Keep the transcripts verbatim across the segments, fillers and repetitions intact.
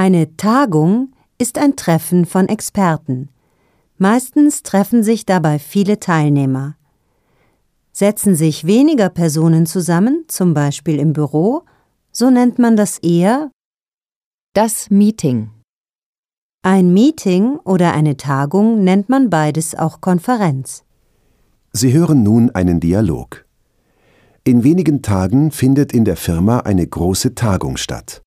Eine Tagung ist ein Treffen von Experten. Meistens treffen sich dabei viele Teilnehmer. Setzen sich weniger Personen zusammen, zum Beispiel im Büro, so nennt man das eher das Meeting. Ein Meeting oder eine Tagung nennt man beides auch Konferenz. Sie hören nun einen Dialog. In wenigen Tagen findet in der Firma eine große Tagung statt.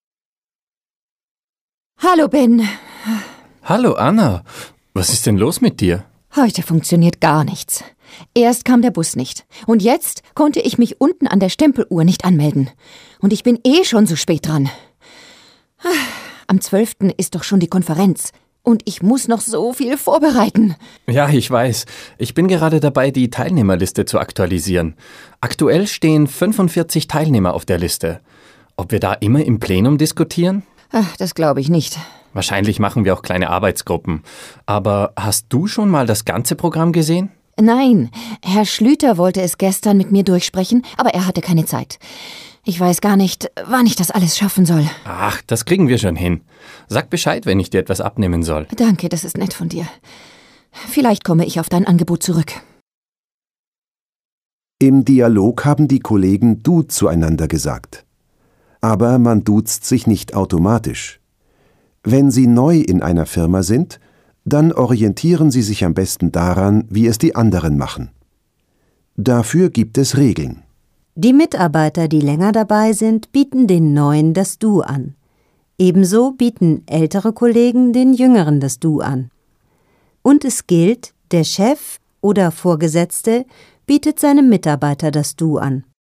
Hallo Ben. Hallo Anna. Was ist denn los mit dir? Heute funktioniert gar nichts. Erst kam der Bus nicht. Und jetzt konnte ich mich unten an der Stempeluhr nicht anmelden. Und ich bin eh schon so spät dran. Am zwölften ist doch schon die Konferenz. Und ich muss noch so viel vorbereiten. Ja, ich weiß. Ich bin gerade dabei, die Teilnehmerliste zu aktualisieren. Aktuell stehen fünfundvierzig Teilnehmer auf der Liste. Ob wir da immer im Plenum diskutieren? Ach, das glaube ich nicht. Wahrscheinlich machen wir auch kleine Arbeitsgruppen. Aber hast du schon mal das ganze Programm gesehen? Nein, Herr Schlüter wollte es gestern mit mir durchsprechen, aber er hatte keine Zeit. Ich weiß gar nicht, wann ich das alles schaffen soll. Ach, das kriegen wir schon hin. Sag Bescheid, wenn ich dir etwas abnehmen soll. Danke, das ist nett von dir. Vielleicht komme ich auf dein Angebot zurück. Im Dialog haben die Kollegen du zueinander gesagt. Aber man duzt sich nicht automatisch. Wenn Sie neu in einer Firma sind, dann orientieren Sie sich am besten daran, wie es die anderen machen. Dafür gibt es Regeln. Die Mitarbeiter, die länger dabei sind, bieten den Neuen das Du an. Ebenso bieten ältere Kollegen den Jüngeren das Du an. Und es gilt, der Chef oder Vorgesetzte bietet seinem Mitarbeiter das Du an.